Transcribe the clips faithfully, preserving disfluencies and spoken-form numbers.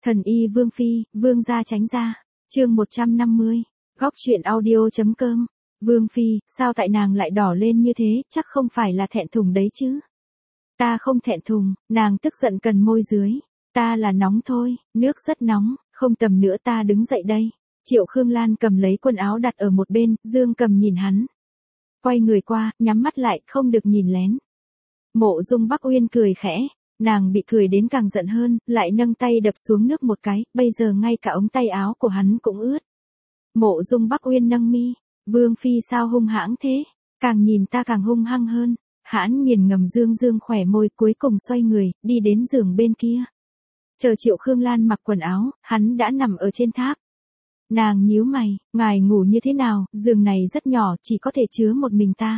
Thần y Vương Phi, Vương gia tránh ra. Chương một trăm năm mươi. Góc truyện audio.com. Vương Phi, sao tại nàng lại đỏ lên như thế, chắc không phải là thẹn thùng đấy chứ. Ta không thẹn thùng, nàng tức giận cần môi dưới. Ta là nóng thôi, nước rất nóng, không tầm nữa ta đứng dậy đây. Triệu Khương Lan cầm lấy quần áo đặt ở một bên, Dương Cầm nhìn hắn. Quay người qua, nhắm mắt lại, không được nhìn lén. Mộ Dung Bắc Uyên cười khẽ, nàng bị cười đến càng giận hơn, lại nâng tay đập xuống nước một cái, bây giờ ngay cả ống tay áo của hắn cũng ướt. Mộ Dung Bắc Uyên nâng mi, Vương Phi sao hung hãng thế, càng nhìn ta càng hung hăng hơn. Hãn nghiền ngầm dương dương khỏe môi, cuối cùng xoay người, đi đến giường bên kia. Chờ Triệu Khương Lan mặc quần áo, hắn đã nằm ở trên tháp. Nàng nhíu mày, ngài ngủ như thế nào, giường này rất nhỏ, chỉ có thể chứa một mình ta.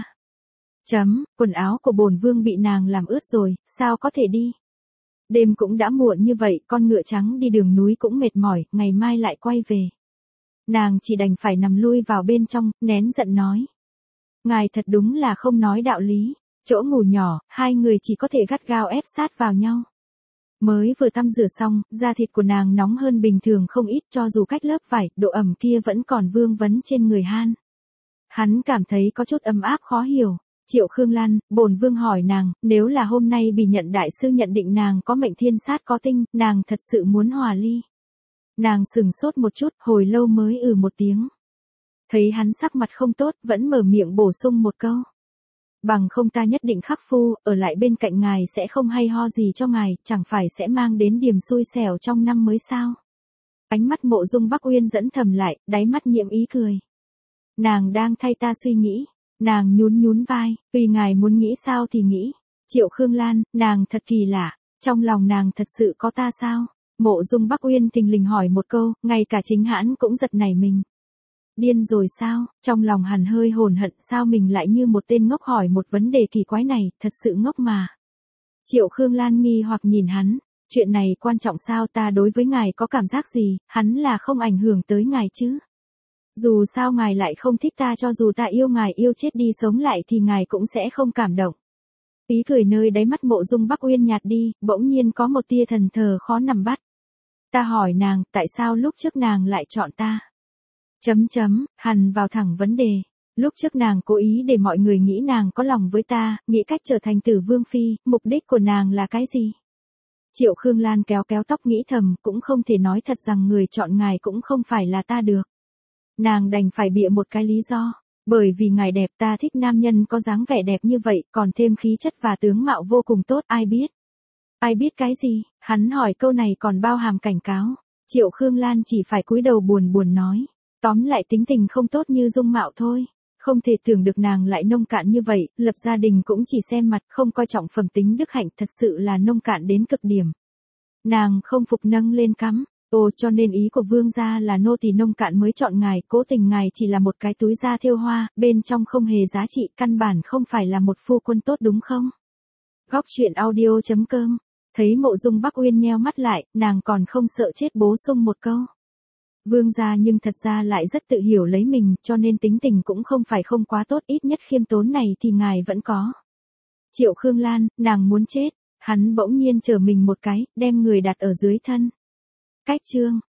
Chấm, quần áo của bổn vương bị nàng làm ướt rồi, sao có thể đi. Đêm cũng đã muộn như vậy, con ngựa trắng đi đường núi cũng mệt mỏi, ngày mai lại quay về. Nàng chỉ đành phải nằm lui vào bên trong, nén giận nói. Ngài thật đúng là không nói đạo lý. Chỗ ngủ nhỏ, hai người chỉ có thể gắt gao ép sát vào nhau. Mới vừa tắm rửa xong, da thịt của nàng nóng hơn bình thường không ít, cho dù cách lớp vải, độ ẩm kia vẫn còn vương vấn trên người han. Hắn cảm thấy có chút ấm áp khó hiểu. Triệu Khương Lan, bổn vương hỏi nàng, nếu là hôm nay bị nhận đại sư nhận định nàng có mệnh thiên sát có tinh, nàng thật sự muốn hòa ly. Nàng sừng sốt một chút, hồi lâu mới ừ một tiếng. Thấy hắn sắc mặt không tốt, vẫn mở miệng bổ sung một câu. Bằng không ta nhất định khắc phu, ở lại bên cạnh ngài sẽ không hay ho gì cho ngài, chẳng phải sẽ mang đến điểm xui xẻo trong năm mới sao. Ánh mắt Mộ Dung Bắc Uyên dẫn thầm lại, đáy mắt nhiễm ý cười. Nàng đang thay ta suy nghĩ, nàng nhún nhún vai, tùy ngài muốn nghĩ sao thì nghĩ. Triệu Khương Lan, nàng thật kỳ lạ, trong lòng nàng thật sự có ta sao? Mộ Dung Bắc Uyên thình lình hỏi một câu, ngay cả chính hãn cũng giật nảy mình. Điên rồi sao, trong lòng hắn hơi hồn hận, sao mình lại như một tên ngốc hỏi một vấn đề kỳ quái này, thật sự ngốc mà. Triệu Khương Lan nghi hoặc nhìn hắn, chuyện này quan trọng sao, ta đối với ngài có cảm giác gì, hắn là không ảnh hưởng tới ngài chứ. Dù sao ngài lại không thích ta, cho dù ta yêu ngài yêu chết đi sống lại thì ngài cũng sẽ không cảm động. Ý cười nơi đáy mắt Mộ Dung Bắc Uyên nhạt đi, bỗng nhiên có một tia thần thờ khó nắm bắt. Ta hỏi nàng, tại sao lúc trước nàng lại chọn ta? Chấm chấm, hắn vào thẳng vấn đề. Lúc trước nàng cố ý để mọi người nghĩ nàng có lòng với ta, nghĩ cách trở thành Tử Vương Phi, mục đích của nàng là cái gì? Triệu Khương Lan kéo kéo tóc nghĩ thầm, cũng không thể nói thật rằng người chọn ngài cũng không phải là ta được. Nàng đành phải bịa một cái lý do, bởi vì ngài đẹp, ta thích nam nhân có dáng vẻ đẹp như vậy, còn thêm khí chất và tướng mạo vô cùng tốt, ai biết? Ai biết cái gì? Hắn hỏi câu này còn bao hàm cảnh cáo. Triệu Khương Lan chỉ phải cúi đầu buồn buồn nói. Tóm lại tính tình không tốt như dung mạo thôi. Không thể tưởng được nàng lại nông cạn như vậy, lập gia đình cũng chỉ xem mặt, không coi trọng phẩm tính đức hạnh, thật sự là nông cạn đến cực điểm. Nàng không phục nâng lên cắm. Ồ, cho nên ý của vương gia là nô tỳ nông cạn mới chọn ngài, cố tình ngài chỉ là một cái túi da thêu hoa, bên trong không hề giá trị, căn bản không phải là một phu quân tốt đúng không? Góc truyện audio.com. Thấy Mộ Dung Bắc Uyên nheo mắt lại, nàng còn không sợ chết bổ sung một câu. Vương gia nhưng thật ra lại rất tự hiểu lấy mình, cho nên tính tình cũng không phải không quá tốt, ít nhất khiêm tốn này thì ngài vẫn có. Triệu Khương Lan, nàng muốn chết, hắn bỗng nhiên trở mình một cái, đem người đặt ở dưới thân. Cách chương.